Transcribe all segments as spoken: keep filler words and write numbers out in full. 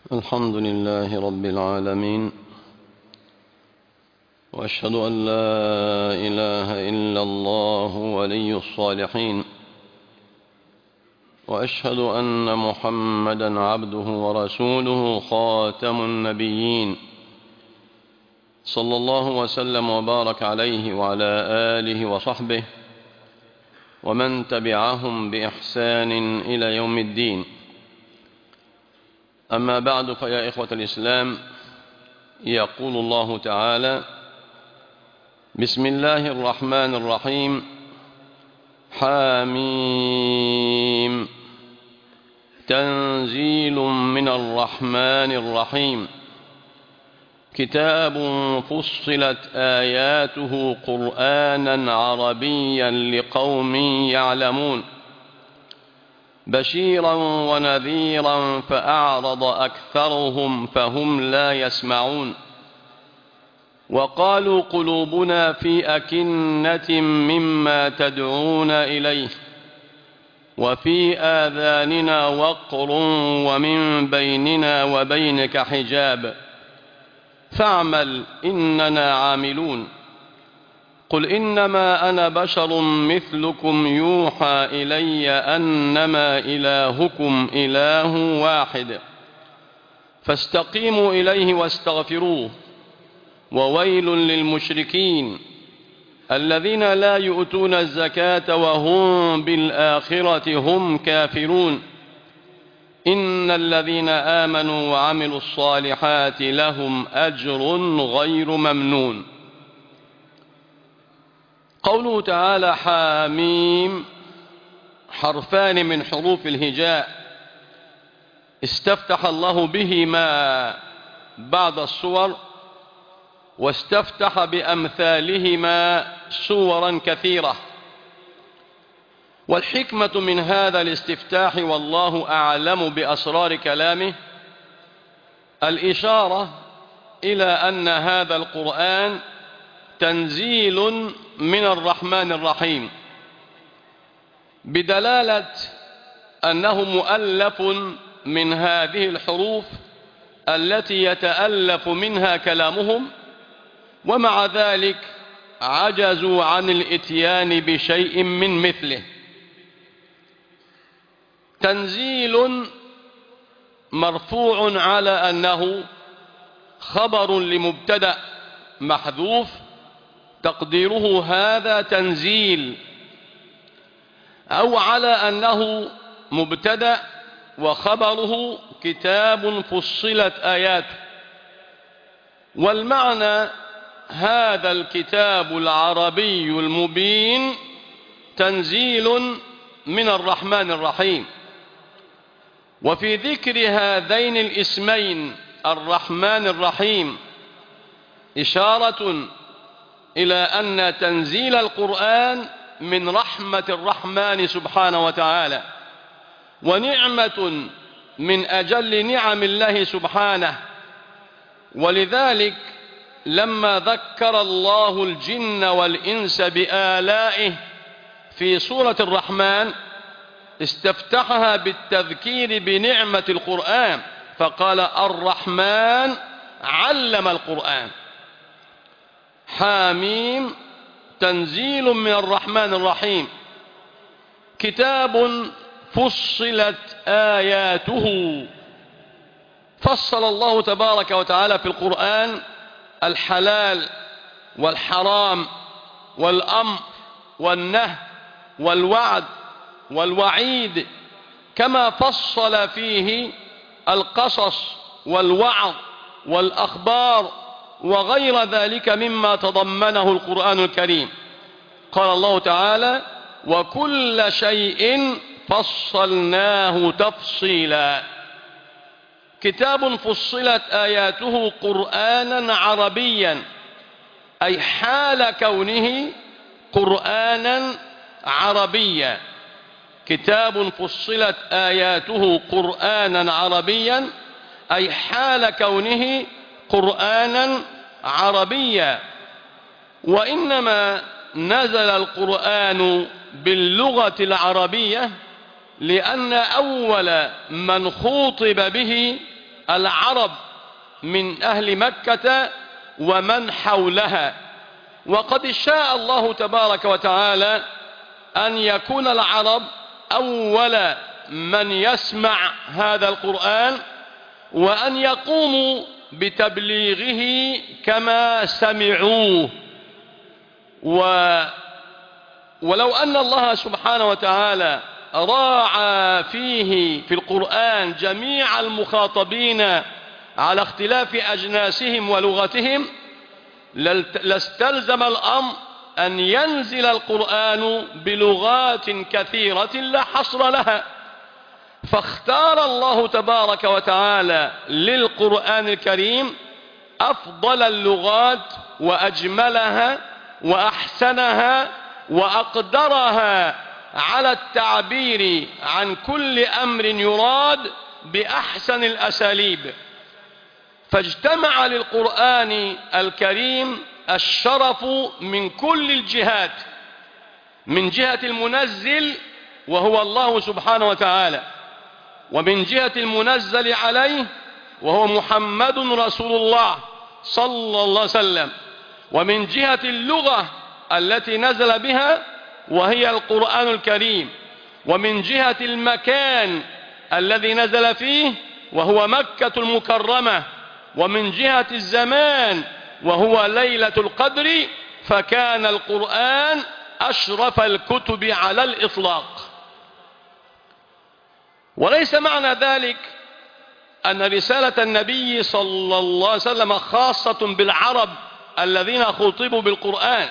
الحمد لله رب العالمين، وأشهد أن لا إله إلا الله ولي الصالحين، وأشهد أن محمدًا عبده ورسوله خاتم النبيين، صلى الله وسلم وبارك عليه وعلى آله وصحبه ومن تبعهم بإحسان إلى يوم الدين. أما بعد، فيا إخوة الإسلام، يقول الله تعالى: بسم الله الرحمن الرحيم. حاميم، تنزيل من الرحمن الرحيم، كتاب فصلت آياته قرآنا عربيا لقوم يعلمون، بشيرا ونذيرا فأعرض أكثرهم فهم لا يسمعون، وقالوا قلوبنا في أكنة مما تدعون إليه، وفي آذاننا وقر ومن بيننا وبينك حجاب، فاعمل إننا عاملون. قل إنما أنا بشر مثلكم يوحى إلي أنما إلهكم إله واحد، فاستقيموا إليه واستغفروه، وويل للمشركين الذين لا يؤتون الزكاة وهم بالآخرة هم كافرون. إن الذين آمنوا وعملوا الصالحات لهم أجر غير ممنون. قوله تعالى حاميم حرفان من حروف الهجاء استفتح الله بهما بعض السور، واستفتح بأمثالهما سورا كثيرة. والحكمة من هذا الاستفتاح، والله أعلم بأسرار كلامه، الإشارة إلى أن هذا القرآن تنزيل من الرحمن الرحيم، بدلالة أنه مؤلف من هذه الحروف التي يتألف منها كلامهم، ومع ذلك عجزوا عن الإتيان بشيء من مثله. تنزيل مرفوع على أنه خبر لمبتدأ محذوف تقديره هذا تنزيل، أو على أنه مبتدأ وخبره كتاب فصلت آياته. والمعنى هذا الكتاب العربي المبين تنزيل من الرحمن الرحيم. وفي ذكر هذين الاسمين الرحمن الرحيم إشارة إلى أن تنزيل القرآن من رحمة الرحمن سبحانه وتعالى، ونعمة من أجل نعم الله سبحانه. ولذلك لما ذكر الله الجن والإنس بآلائه في سورة الرحمن استفتحها بالتذكير بنعمة القرآن، فقال الرحمن علم القرآن. حاميم تنزيل من الرحمن الرحيم، كتاب فصلت آياته. فصل الله تبارك وتعالى في القرآن الحلال والحرام والأمر والنهي والوعد والوعيد، كما فصل فيه القصص والوعظ والأخبار وغير ذلك مما تضمنه القرآن الكريم. قال الله تعالى: وكل شيء فصلناه تفصيلا. كتاب فصلت آياته قرآنا عربيا، أي حال كونه قرآنا عربيا. كتاب فصلت آياته قرآنا عربيا، أي حال كونه قرآنا عربيا. وإنما نزل القرآن باللغة العربية لأن أول من خوطب به العرب من أهل مكة ومن حولها. وقد شاء الله تبارك وتعالى أن يكون العرب أول من يسمع هذا القرآن وأن يقوموا بتبليغه كما سمعوه. و ولو أن الله سبحانه وتعالى راعى فيه في القرآن جميع المخاطبين على اختلاف أجناسهم ولغتهم لاستلزم الأمر أن ينزل القرآن بلغات كثيرة لا حصر لها. فاختار الله تبارك وتعالى للقرآن الكريم أفضل اللغات وأجملها وأحسنها وأقدرها على التعبير عن كل أمر يراد بأحسن الأساليب. فاجتمع للقرآن الكريم الشرف من كل الجهات، من جهة المنزل وهو الله سبحانه وتعالى، ومن جهة المنزل عليه وهو محمد رسول الله صلى الله عليه وسلم، ومن جهة اللغة التي نزل بها وهي القرآن الكريم، ومن جهة المكان الذي نزل فيه وهو مكة المكرمة، ومن جهة الزمان وهو ليلة القدر، فكان القرآن أشرف الكتب على الإطلاق. وليس معنى ذلك أن رسالة النبي صلى الله عليه وسلم خاصة بالعرب الذين خطبوا بالقرآن،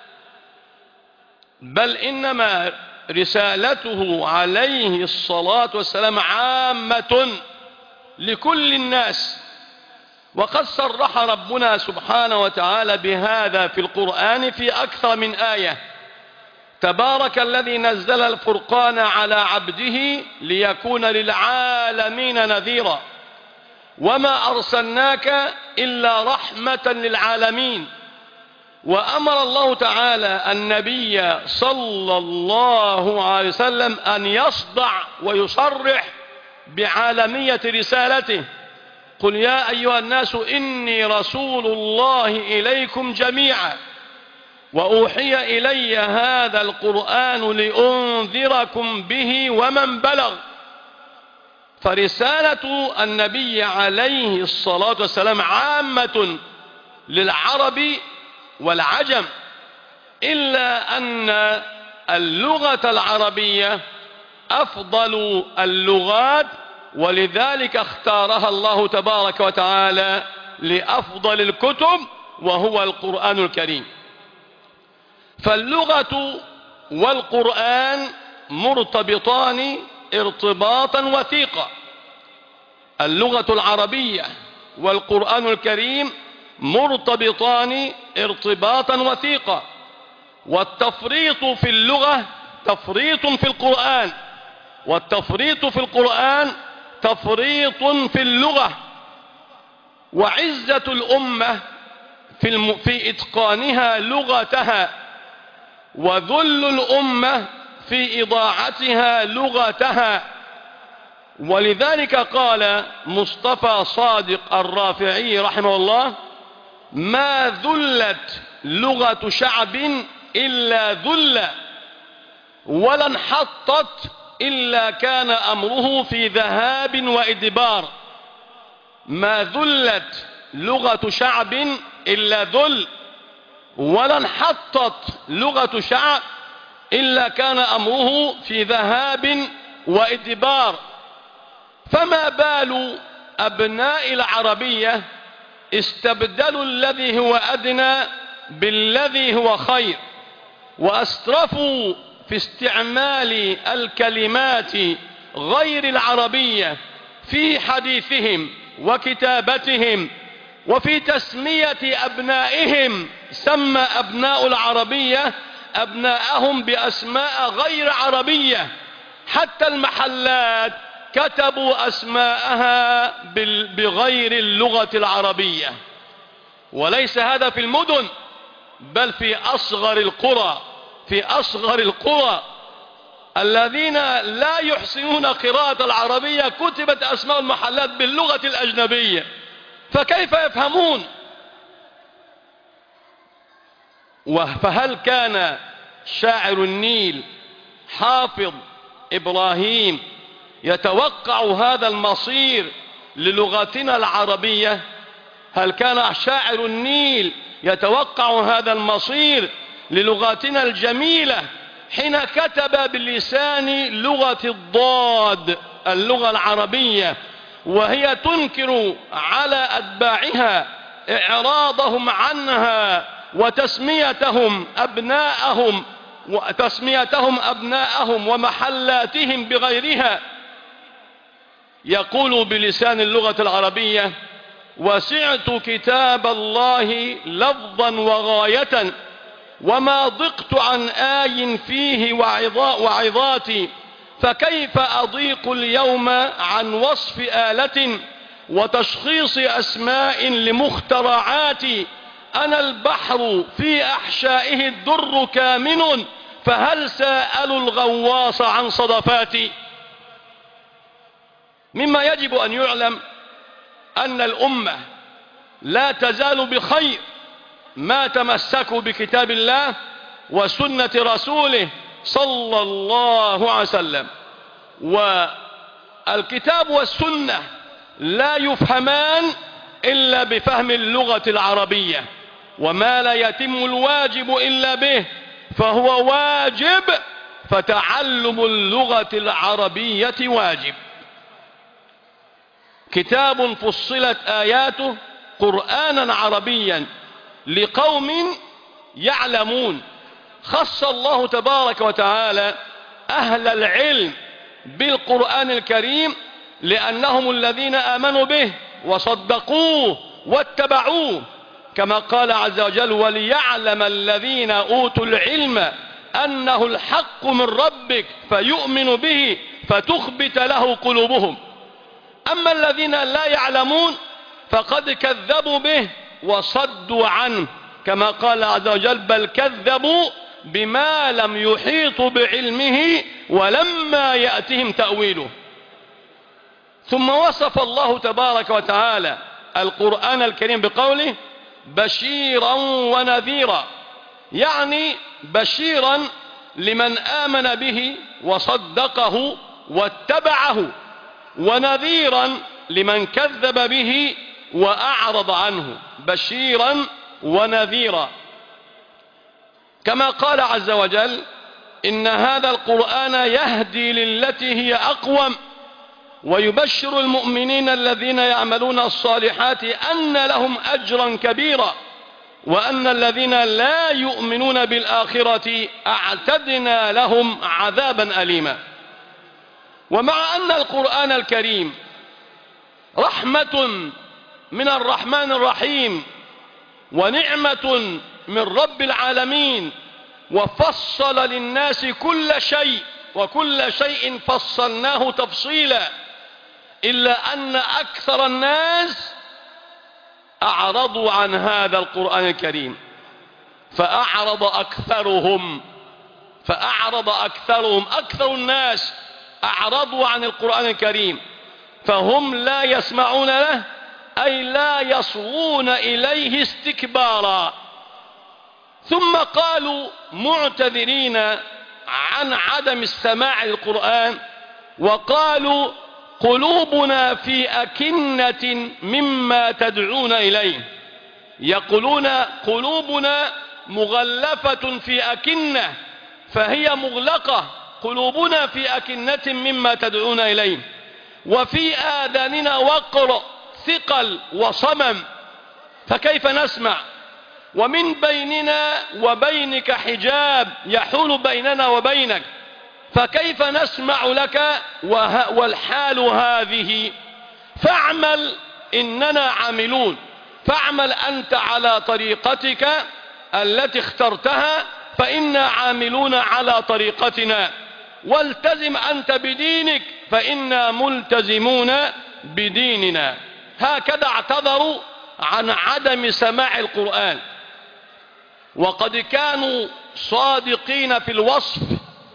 بل إنما رسالته عليه الصلاة والسلام عامة لكل الناس. وقد صرح ربنا سبحانه وتعالى بهذا في القرآن في أكثر من آية: تبارك الذي نزل الفرقان على عبده ليكون للعالمين نذيرا وما أرسلناك إلا رحمة للعالمين. وأمر الله تعالى النبي صلى الله عليه وسلم أن يصدع ويصرح بعالمية رسالته: قل يا أيها الناس إني رسول الله إليكم جميعا وأوحي إلي هذا القرآن لأنذركم به ومن بلغ. فرسالة النبي عليه الصلاة والسلام عامة للعرب والعجم، إلا أن اللغة العربية أفضل اللغات، ولذلك اختارها الله تبارك وتعالى لأفضل الكتب وهو القرآن الكريم. فاللغة والقرآن مرتبطان ارتباطا وثيقا. اللغة العربية والقرآن الكريم مرتبطان ارتباطا وثيقا، والتفريط في اللغة تفريط في القرآن، والتفريط في القرآن تفريط في اللغة. وعزة الأمة في, الم... في إتقانها لغتها، وذل الأمة في إضاعتها لغتها. ولذلك قال مصطفى صادق الرافعي رحمه الله: ما ذلت لغة شعب إلا ذل، ولا انحطت إلا كان أمره في ذهاب وإدبار. ما ذلت لغة شعب إلا ذل، ولا انحطت لغة شعب إلا كان أمره في ذهاب وإدبار. فما بال أبناء العربية استبدلوا الذي هو أدنى بالذي هو خير، وأسرفوا في استعمال الكلمات غير العربية في حديثهم وكتابتهم وفي تسمية أبنائهم. سمى أبناء العربية أبناءهم بأسماء غير عربية، حتى المحلات كتبوا أسماءها بغير اللغة العربية. وليس هذا في المدن، بل في أصغر القرى. في أصغر القرى الذين لا يحسنون قراءة العربية كتبت أسماء المحلات باللغة الأجنبية، فكيف يفهمون؟ فهل كان شاعر النيل حافظ إبراهيم يتوقع هذا المصير للغتنا العربية؟ هل كان شاعر النيل يتوقع هذا المصير للغتنا الجميلة حين كتب باللسان لغة الضاد اللغة العربية، وهي تنكر على أتباعها إعراضهم عنها وتسميتهم أبناءهم وتسميتهم أبناءهم ومحلاتهم بغيرها؟ يقول بلسان اللغة العربية: وسعت كتاب الله لفظا وغاية، وما ضقت عن آي فيه وعظاتي، فكيف أضيق اليوم عن وصف آلة وتشخيص أسماء لمخترعاتي؟ أنا البحر في أحشائه الدر كامن، فهل سألوا الغواص عن صدفاتي؟ مما يجب أن يعلم أن الأمة لا تزال بخير ما تمسكوا بكتاب الله وسنة رسوله صلى الله عليه وسلم. والكتاب والسنة لا يفهمان إلا بفهم اللغة العربية، وما لا يتم الواجب إلا به فهو واجب، فتعلم اللغة العربية واجب. كتاب فصلت آياته قرآنا عربيا لقوم يعلمون. خص الله تبارك وتعالى أهل العلم بالقرآن الكريم لأنهم الذين آمنوا به وصدقوه واتبعوه، كما قال عز وجل: وليعلم الذين أوتوا العلم أنه الحق من ربك فيؤمن به فتخبت له قلوبهم. أما الذين لا يعلمون فقد كذبوا به وصدوا عنه، كما قال عز وجل: بل كذبوا بما لم يحيطوا بعلمه ولما يأتهم تأويله. ثم وصف الله تبارك وتعالى القرآن الكريم بقوله: بشيرا ونذيرا، يعني بشيرا لمن آمن به وصدقه واتبعه، ونذيرا لمن كذب به وأعرض عنه. بشيرا ونذيرا، كما قال عز وجل: إن هذا القرآن يهدي للتي هي أقوم ويبشر المؤمنين الذين يعملون الصالحات أن لهم أجرا كبيرا وأن الذين لا يؤمنون بالآخرة أعتدنا لهم عذابا أليما. ومع أن القرآن الكريم رحمة من الرحمن الرحيم ونعمة من رب العالمين، وفصل للناس كل شيء وكل شيء فصلناه تفصيلا، إلا أن أكثر الناس أعرضوا عن هذا القرآن الكريم، فأعرض أكثرهم فأعرض أكثرهم أكثر الناس أعرضوا عن القرآن الكريم، فهم لا يسمعون له، أي لا يصغون إليه استكبارا. ثم قالوا معتذرين عن عدم السماع للقرآن، وقالوا: قلوبنا في أكنة مما تدعون إليه. يقولون قلوبنا مغلفة في أكنة، فهي مغلقة، قلوبنا في أكنة مما تدعون إليه، وفي آذاننا وقر، ثقل وصمم، فكيف نسمع؟ ومن بيننا وبينك حجاب يحول بيننا وبينك، فكيف نسمع لك والحال هذه؟ فاعمل إننا عاملون، فاعمل أنت على طريقتك التي اخترتها فإنا عاملون على طريقتنا، والتزم أنت بدينك فإنا ملتزمون بديننا. هكذا اعتذروا عن عدم سماع القرآن، وقد كانوا صادقين في الوصف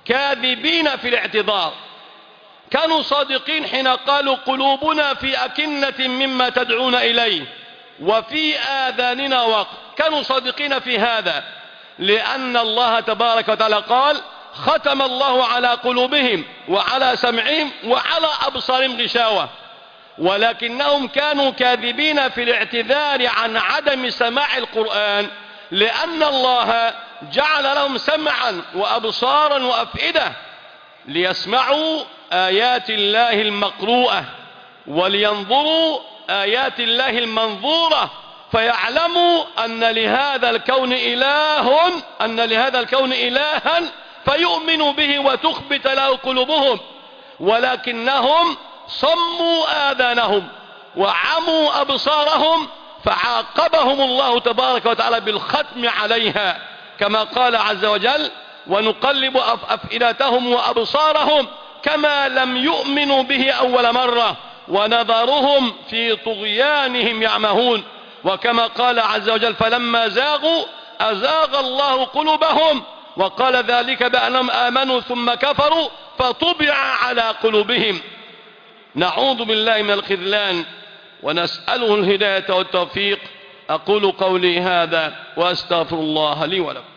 كاذبين في الاعتذار، كانوا صادقين حين قالوا قلوبنا في أكنة مما تدعون إليه وفي آذاننا وقر، كانوا صادقين في هذا، لأن الله تبارك وتعالى قال ختم الله على قلوبهم وعلى سمعهم وعلى أبصارهم غشاوة، ولكنهم كانوا كاذبين في الاعتذار عن عدم سماع القرآن، لأن الله جعل لهم سمعا وأبصارا وأفئدة ليسمعوا آيات الله المقروءة ولينظروا آيات الله المنظورة، فيعلموا أن لهذا الكون إله أن لهذا الكون إلها فيؤمنوا به وتخبت له قلوبهم، ولكنهم صموا آذانهم وعموا أبصارهم، فعاقبهم الله تبارك وتعالى بالختم عليها، كما قال عز وجل ونقلب أفئدتهم وأبصارهم كما لم يؤمنوا به أول مرة ونذرهم في طغيانهم يعمهون، وكما قال عز وجل فلما زاغوا أزاغ الله قلوبهم وقال ذلك بأنهم آمنوا ثم كفروا فطبع على قلوبهم. نعوذ بالله من الخذلان ونسأله الهداية والتوفيق. أقول قولي هذا وأستغفر الله لي ولكم.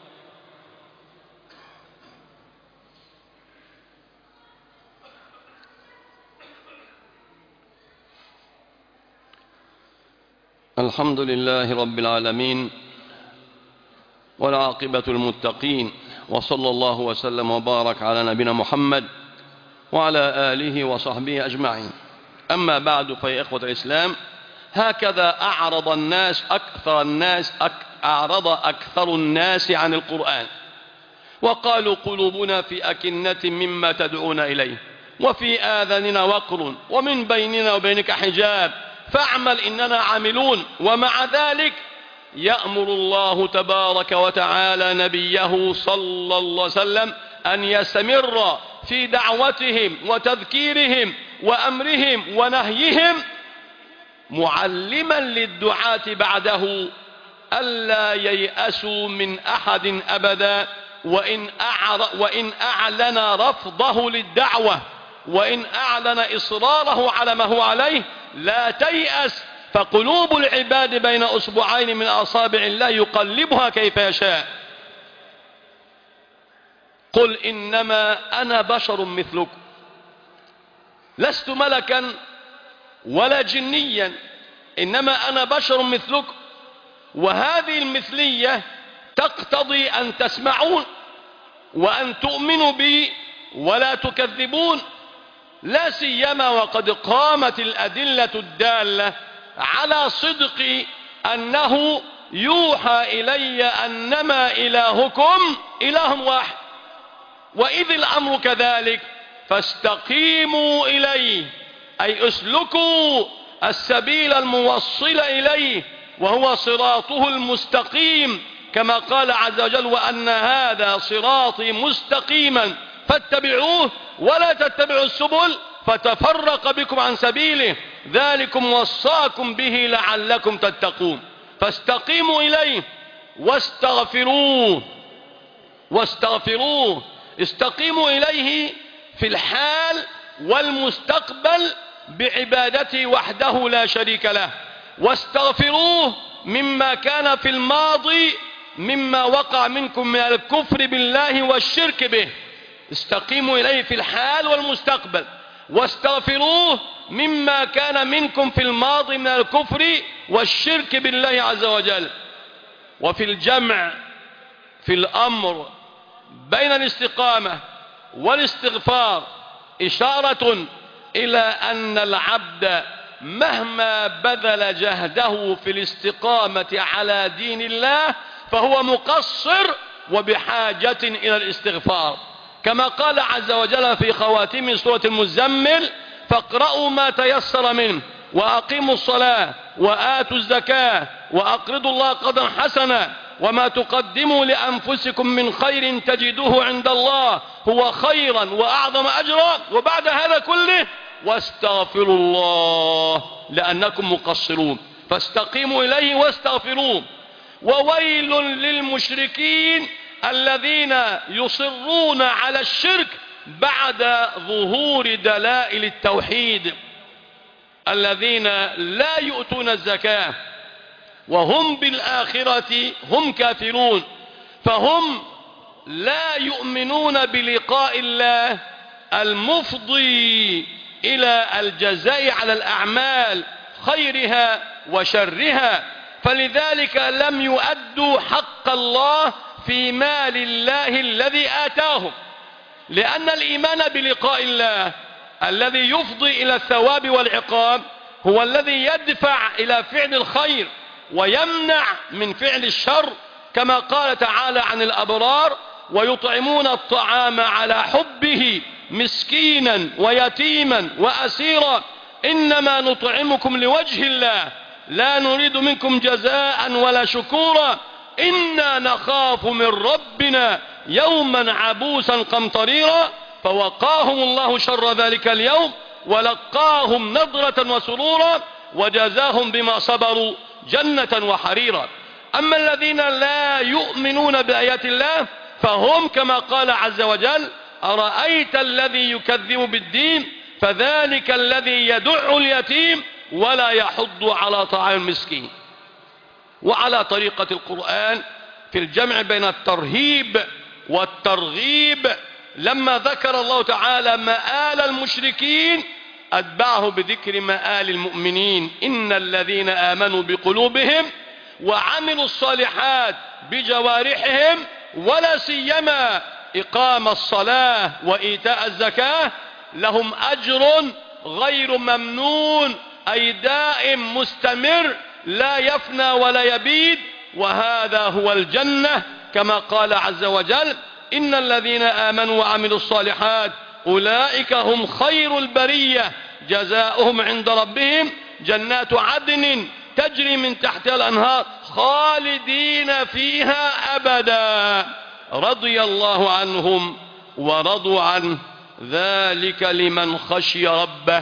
الحمد لله رب العالمين والعاقبة المتقين، وصلى الله وسلم وبارك على نبينا محمد وعلى آله وصحبه أجمعين. أما بعد، فيا إخوة الإسلام، هكذا أعرض الناس أكثر الناس أك أعرض أكثر الناس عن القرآن، وقالوا قلوبنا في أكنة مما تدعون إليه وفي آذاننا وقر ومن بيننا وبينك حجاب فاعمل إننا عاملون. ومع ذلك يأمر الله تبارك وتعالى نبيه صلى الله عليه وسلم أن يستمر في دعوتهم وتذكيرهم وأمرهم ونهيهم، معلما للدعاة بعده ألا ييأسوا من أحد أبدا، وإن, وإن أعلن رفضه للدعوة وإن أعلن إصراره على ما هو عليه لا تيأس، فقلوب العباد بين أصبعين من أصابع الله يقلبها كيف يشاء. قل إنما أنا بشر مثلكم لست ملكا ولا جنيا، إنما أنا بشر مثلكم، وهذه المثلية تقتضي أن تسمعون وأن تؤمنوا بي ولا تكذبون، لا سيما وقد قامت الأدلة الدالة على صدق أنه يوحى إلي أنما إلهكم إله واحد، وإذ الأمر كذلك فاستقيموا إليه، أي اسلكوا السبيل الموصل إليه وهو صراطه المستقيم، كما قال عز وجل وأن هذا صراطي مستقيما فاتبعوه ولا تتبعوا السبل فتفرق بكم عن سبيله ذلكم وصاكم به لعلكم تتقون. فاستقيموا إليه واستغفروه واستغفروه استقيموا إليه في الحال والمستقبل بعبادته وحده لا شريك له، واستغفروه مما كان في الماضي مما وقع منكم من الكفر بالله والشرك به. استقيموا إليه في الحال والمستقبل واستغفروه مما كان منكم في الماضي من الكفر والشرك بالله عز وجل. وفي الجمع في الأمر بين الاستقامة والاستغفار إشارة إلى أن العبد مهما بذل جهده في الاستقامة على دين الله فهو مقصر وبحاجة إلى الاستغفار، كما قال عز وجل في خواتم سورة المزمل فاقرأوا ما تيسر منه وأقيموا الصلاة وآتوا الزكاة وأقرضوا الله قرضا حسنا وما تقدموا لأنفسكم من خير تجدوه عند الله هو خيرا وأعظم أجرا، وبعد هذا كله واستغفروا الله لأنكم مقصرون. فاستقيموا إليه واستغفروه. وويل للمشركين الذين يصرون على الشرك بعد ظهور دلائل التوحيد، الذين لا يؤتون الزكاة وهم بالآخرة هم كافرون، فهم لا يؤمنون بلقاء الله المفضي إلى الجزاء على الأعمال خيرها وشرها، فلذلك لم يؤدوا حق الله في مال الله الذي آتاهم، لأن الإيمان بلقاء الله الذي يفضي إلى الثواب والعقاب هو الذي يدفع إلى فعل الخير ويمنع من فعل الشر، كما قال تعالى عن الأبرار: ويطعمون الطعام على حبه مسكينا ويتيما وأسيرا إنما نطعمكم لوجه الله لا نريد منكم جزاء ولا شكورا إنا نخاف من ربنا يوما عبوسا قمطريرا، فوقاهم الله شر ذلك اليوم ولقاهم نضرة وسرورا وجزاهم بما صبروا جنة وحريرا. أما الذين لا يؤمنون بآيات الله فهم كما قال عز وجل: أرأيت الذي يكذب بالدين فذلك الذي يدع اليتيم ولا يحض على طعام المسكين. وعلى طريقة القرآن في الجمع بين الترهيب والترغيب، لما ذكر الله تعالى مآل المشركين أتبعه بذكر مآل المؤمنين: إن الذين آمنوا بقلوبهم وعملوا الصالحات بجوارحهم ولا سيما إقام الصلاة وإيتاء الزكاة لهم أجر غير ممنون، أي دائم مستمر لا يفنى ولا يبيد، وهذا هو الجنة، كما قال عز وجل: إن الذين آمنوا وعملوا الصالحات أولئك هم خير البرية جزاؤهم عند ربهم جنات عدن تجري من تحتها الأنهار خالدين فيها أبدا رضي الله عنهم ورضوا عنه ذلك لمن خشي ربه.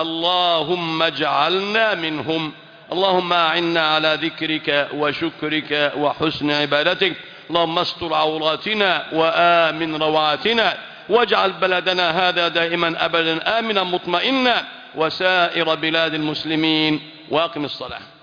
اللهم اجعلنا منهم. اللهم أعنا على ذكرك وشكرك وحسن عبادتك. اللهم استر عوراتنا وآمن روعاتنا، واجعل بلدنا هذا دائما أبدا آمنا مطمئنا وسائر بلاد المسلمين، واقم الصلاة.